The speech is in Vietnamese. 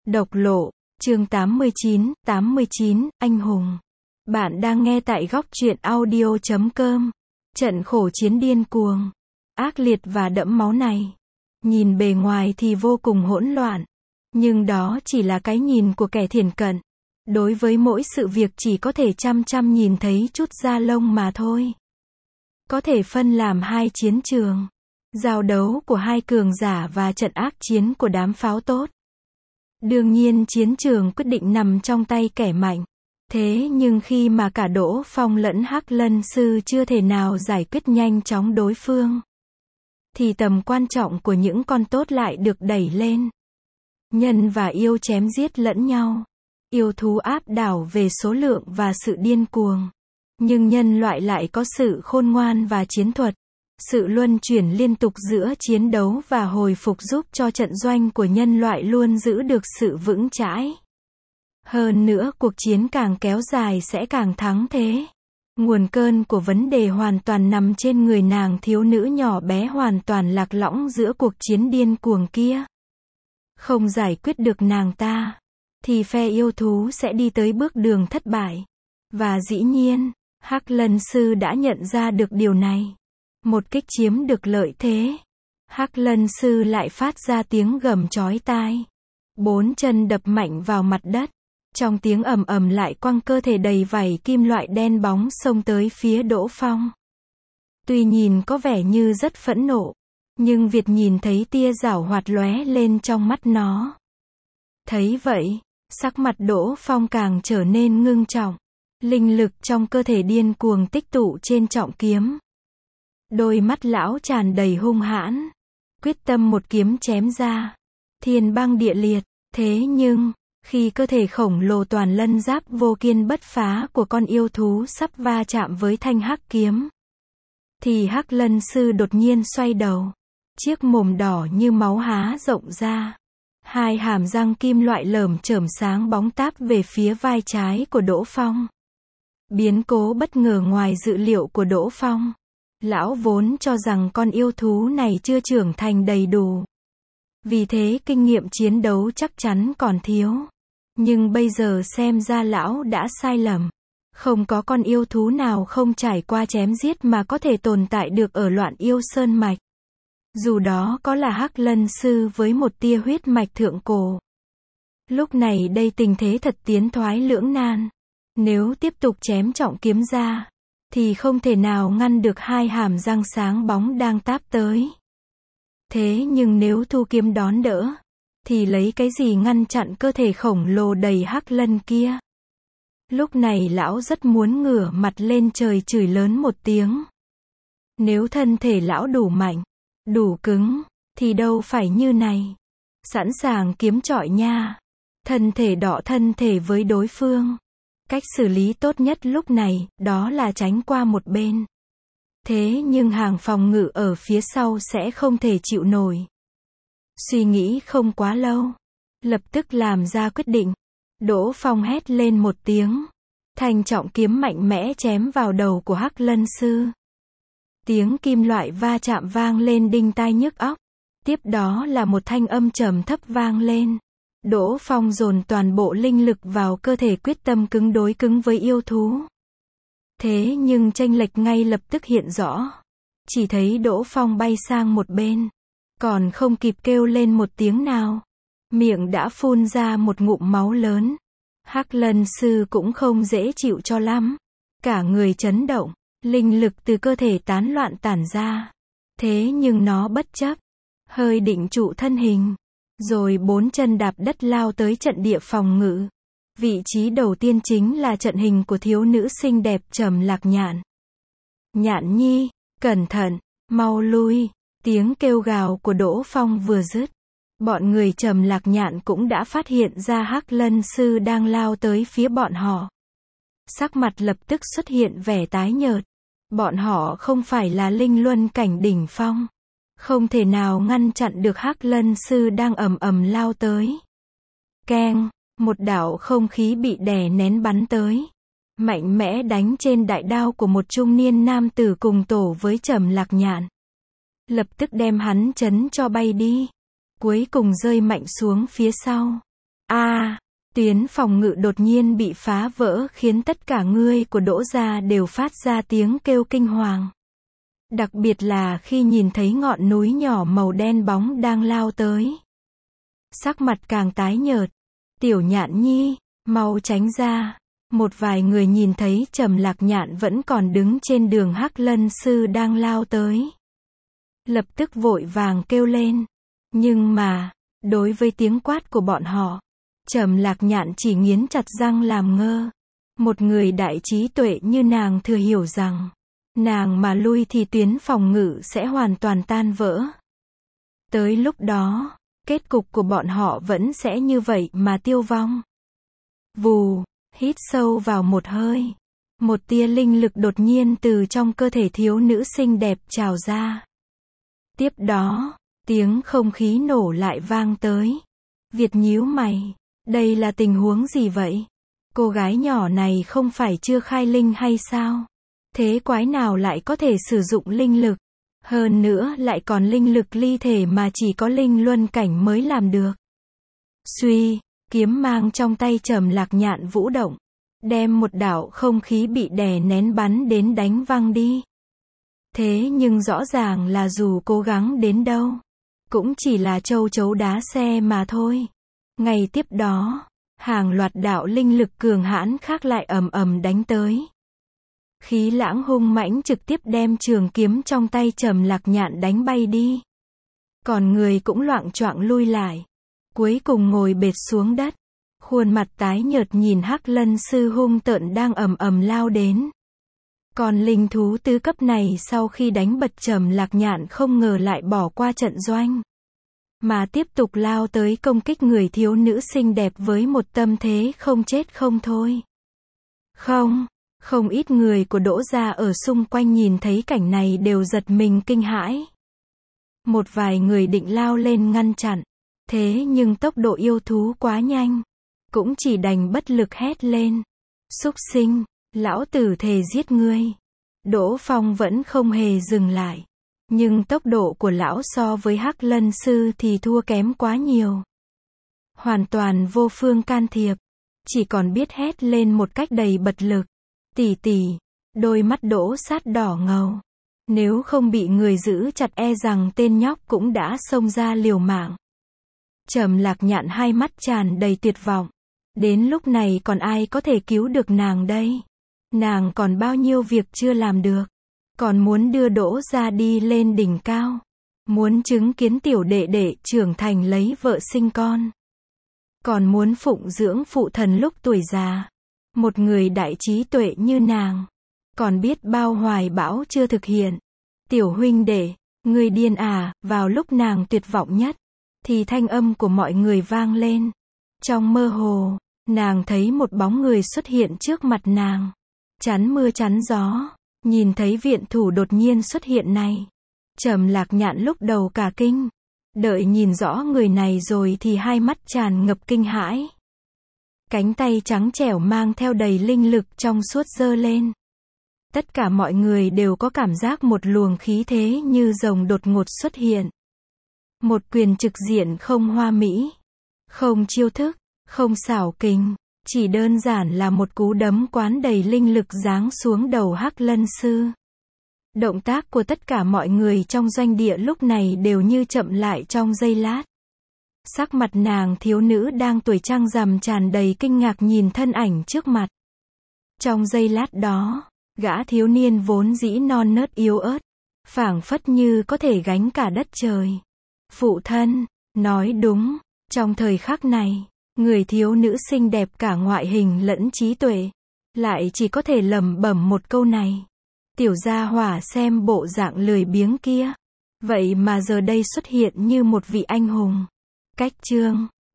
Độc lộ, chương 89, anh hùng. Bạn đang nghe tại góc truyện audio.com. Trận khổ chiến điên cuồng, ác liệt và đẫm máu này. Nhìn bề ngoài thì vô cùng hỗn loạn. Nhưng đó chỉ là cái nhìn của kẻ thiển cận. Đối với mỗi sự việc chỉ có thể chăm chăm nhìn thấy chút da lông mà thôi. Có thể phân làm hai chiến trường. Giao đấu của hai cường giả và trận ác chiến của đám pháo tốt. Đương nhiên chiến trường quyết định nằm trong tay kẻ mạnh. Thế nhưng khi mà cả Đỗ Phong lẫn Hắc Lân Sư chưa thể nào giải quyết nhanh chóng đối phương, thì tầm quan trọng của những con tốt lại được đẩy lên. Nhân và yêu chém giết lẫn nhau. Yêu thú áp đảo về số lượng và sự điên cuồng. Nhưng nhân loại lại có sự khôn ngoan và chiến thuật. Sự luân chuyển liên tục giữa chiến đấu và hồi phục giúp cho trận doanh của nhân loại luôn giữ được sự vững chãi. Hơn nữa cuộc chiến càng kéo dài sẽ càng thắng thế. Nguồn cơn của vấn đề hoàn toàn nằm trên người nàng thiếu nữ nhỏ bé hoàn toàn lạc lõng giữa cuộc chiến điên cuồng kia. Không giải quyết được nàng ta, thì phe yêu thú sẽ đi tới bước đường thất bại. Và dĩ nhiên, Hắc Lân Sư đã nhận ra được điều này. Một kích chiếm được lợi thế, Hắc Lân Sư lại phát ra tiếng gầm chói tai. Bốn chân đập mạnh vào mặt đất. Trong tiếng ầm ầm lại quăng cơ thể đầy vảy kim loại đen bóng xông tới phía Đỗ Phong. Tuy nhìn có vẻ như rất phẫn nộ, nhưng Việt nhìn thấy tia giảo hoạt lóe lên trong mắt nó. Thấy vậy, sắc mặt Đỗ Phong càng trở nên ngưng trọng. Linh lực trong cơ thể điên cuồng tích tụ trên trọng kiếm. Đôi mắt lão tràn đầy hung hãn, quyết tâm một kiếm chém ra. Thiên băng địa liệt. Thế nhưng, khi cơ thể khổng lồ toàn lân giáp vô kiên bất phá của con yêu thú sắp va chạm với thanh hắc kiếm, thì Hắc Lân Sư đột nhiên xoay đầu. Chiếc mồm đỏ như máu há rộng ra. Hai hàm răng kim loại lởm chởm sáng bóng táp về phía vai trái của Đỗ Phong. Biến cố bất ngờ ngoài dự liệu của Đỗ Phong. Lão vốn cho rằng con yêu thú này chưa trưởng thành đầy đủ. Vì thế kinh nghiệm chiến đấu chắc chắn còn thiếu. Nhưng bây giờ xem ra lão đã sai lầm. Không có con yêu thú nào không trải qua chém giết mà có thể tồn tại được ở Loạn Yêu Sơn Mạch. Dù đó có là Hắc Lân Sư với một tia huyết mạch thượng cổ. Lúc này đây tình thế thật tiến thoái lưỡng nan. Nếu tiếp tục chém trọng kiếm ra, thì không thể nào ngăn được hai hàm răng sáng bóng đang táp tới. Thế nhưng nếu thu kiếm đón đỡ, thì lấy cái gì ngăn chặn cơ thể khổng lồ đầy hắc lân kia? Lúc này lão rất muốn ngửa mặt lên trời chửi lớn một tiếng. Nếu thân thể lão đủ mạnh, đủ cứng, thì đâu phải như này. Sẵn sàng kiếm chọi nha. Thân thể đọ thân thể với đối phương. Cách xử lý tốt nhất lúc này, đó là tránh qua một bên. Thế nhưng hàng phòng ngự ở phía sau sẽ không thể chịu nổi. Suy nghĩ không quá lâu, lập tức làm ra quyết định. Đỗ Phong hét lên một tiếng. Thanh trọng kiếm mạnh mẽ chém vào đầu của Hắc Lân Sư. Tiếng kim loại va chạm vang lên đinh tai nhức óc. Tiếp đó là một thanh âm trầm thấp vang lên. Đỗ Phong dồn toàn bộ linh lực vào cơ thể quyết tâm cứng đối cứng với yêu thú. Thế nhưng chênh lệch ngay lập tức hiện rõ. Chỉ thấy Đỗ Phong bay sang một bên. Còn không kịp kêu lên một tiếng nào. Miệng đã phun ra một ngụm máu lớn. Hắc Lân Sư cũng không dễ chịu cho lắm. Cả người chấn động. Linh lực từ cơ thể tán loạn tản ra. Thế nhưng nó bất chấp. Hơi định trụ thân hình. Rồi bốn chân đạp đất lao tới trận địa phòng ngự. Vị trí đầu tiên chính là trận hình của thiếu nữ xinh đẹp Trầm Lạc Nhạn. Nhạn nhi, cẩn thận, mau lui. Tiếng kêu gào của Đỗ Phong vừa dứt. Bọn người Trầm Lạc Nhạn cũng đã phát hiện ra Hắc Lân Sư đang lao tới phía bọn họ. Sắc mặt lập tức xuất hiện vẻ tái nhợt. Bọn họ không phải là linh luân cảnh đỉnh phong. Không thể nào ngăn chặn được Hắc Lân Sư đang ầm ầm lao tới. Keng, một đạo không khí bị đè nén bắn tới. Mạnh mẽ đánh trên đại đao của một trung niên nam tử cùng tổ với Trầm Lạc Nhạn. Lập tức đem hắn chấn cho bay đi. Cuối cùng rơi mạnh xuống phía sau. Tuyến phòng ngự đột nhiên bị phá vỡ khiến tất cả người của Đỗ gia đều phát ra tiếng kêu kinh hoàng. Đặc biệt là khi nhìn thấy ngọn núi nhỏ màu đen bóng đang lao tới. Sắc mặt càng tái nhợt. Tiểu Nhạn Nhi, mau tránh ra. Một vài người nhìn thấy Trầm Lạc Nhạn vẫn còn đứng trên đường Hắc Lân Sư đang lao tới. Lập tức vội vàng kêu lên. Nhưng mà, đối với tiếng quát của bọn họ, Trầm Lạc Nhạn chỉ nghiến chặt răng làm ngơ. Một người đại trí tuệ như nàng thừa hiểu rằng, nàng mà lui thì tuyến phòng ngự sẽ hoàn toàn tan vỡ. Tới lúc đó, kết cục của bọn họ vẫn sẽ như vậy mà tiêu vong. Vù, hít sâu vào một hơi. Một tia linh lực đột nhiên từ trong cơ thể thiếu nữ xinh đẹp trào ra. Tiếp đó, tiếng không khí nổ lại vang tới. Việt nhíu mày. Đây là tình huống gì vậy? Cô gái nhỏ này không phải chưa khai linh hay sao? Thế quái nào lại có thể sử dụng linh lực? Hơn nữa lại còn linh lực ly thể mà chỉ có linh luân cảnh mới làm được. Suy, kiếm mang trong tay Trầm Lạc Nhạn vũ động, đem một đạo không khí bị đè nén bắn đến đánh văng đi. Thế nhưng rõ ràng là dù cố gắng đến đâu, cũng chỉ là châu chấu đá xe mà thôi. Ngay tiếp đó, hàng loạt đạo linh lực cường hãn khác lại ầm ầm đánh tới. Khí lãng hung mãnh trực tiếp đem trường kiếm trong tay Trầm Lạc Nhạn đánh bay đi. Còn người cũng loạng choạng lui lại. Cuối cùng ngồi bệt xuống đất. Khuôn mặt tái nhợt nhìn Hắc Lân Sư hung tợn đang ầm ầm lao đến. Còn linh thú tứ cấp này sau khi đánh bật Trầm Lạc Nhạn không ngờ lại bỏ qua trận doanh, mà tiếp tục lao tới công kích người thiếu nữ xinh đẹp với một tâm thế không chết không thôi. Không ít người của Đỗ gia ở xung quanh nhìn thấy cảnh này đều giật mình kinh hãi. Một vài người định lao lên ngăn chặn, thế nhưng tốc độ yêu thú quá nhanh, cũng chỉ đành bất lực hét lên. Súc sinh, lão tử thề giết ngươi. Đỗ Phong vẫn không hề dừng lại. Nhưng tốc độ của lão so với Hắc Lân Sư thì thua kém quá nhiều. Hoàn toàn vô phương can thiệp, chỉ còn biết hét lên một cách đầy bật lực. Tỷ tỷ, đôi mắt Đỗ Sát đỏ ngầu. Nếu không bị người giữ chặt e rằng tên nhóc cũng đã xông ra liều mạng. Trầm Lạc Nhạn hai mắt tràn đầy tuyệt vọng. Đến lúc này còn ai có thể cứu được nàng đây? Nàng còn bao nhiêu việc chưa làm được. Còn muốn đưa Đỗ gia đi lên đỉnh cao. Muốn chứng kiến tiểu đệ đệ trưởng thành lấy vợ sinh con. Còn muốn phụng dưỡng phụ thần lúc tuổi già. Một người đại trí tuệ như nàng. Còn biết bao hoài bão chưa thực hiện. Tiểu huynh đệ, ngươi điên à? Vào lúc nàng tuyệt vọng nhất, thì thanh âm của mọi người vang lên. Trong mơ hồ, nàng thấy một bóng người xuất hiện trước mặt nàng. Chắn mưa chắn gió. Nhìn thấy viện thủ đột nhiên xuất hiện này, Trầm Lạc Nhạn lúc đầu cả kinh. Đợi nhìn rõ người này rồi thì hai mắt tràn ngập kinh hãi. Cánh tay trắng trẻo mang theo đầy linh lực trong suốt giơ lên. Tất cả mọi người đều có cảm giác một luồng khí thế như rồng đột ngột xuất hiện. Một quyền trực diện không hoa mỹ, không chiêu thức, không xảo kình, chỉ đơn giản là một cú đấm quán đầy linh lực giáng xuống đầu Hắc Lân Sư. Động tác của tất cả mọi người trong doanh địa lúc này đều như chậm lại trong giây lát. Sắc mặt nàng thiếu nữ đang tuổi trăng rằm tràn đầy kinh ngạc nhìn thân ảnh trước mặt. Trong giây lát đó, gã thiếu niên vốn dĩ non nớt yếu ớt, phảng phất như có thể gánh cả đất trời. Phụ thân, nói đúng, trong thời khắc này, người thiếu nữ xinh đẹp cả ngoại hình lẫn trí tuệ, lại chỉ có thể lẩm bẩm một câu này. Tiểu gia hỏa xem bộ dạng lười biếng kia, vậy mà giờ đây xuất hiện như một vị anh hùng. Cách chương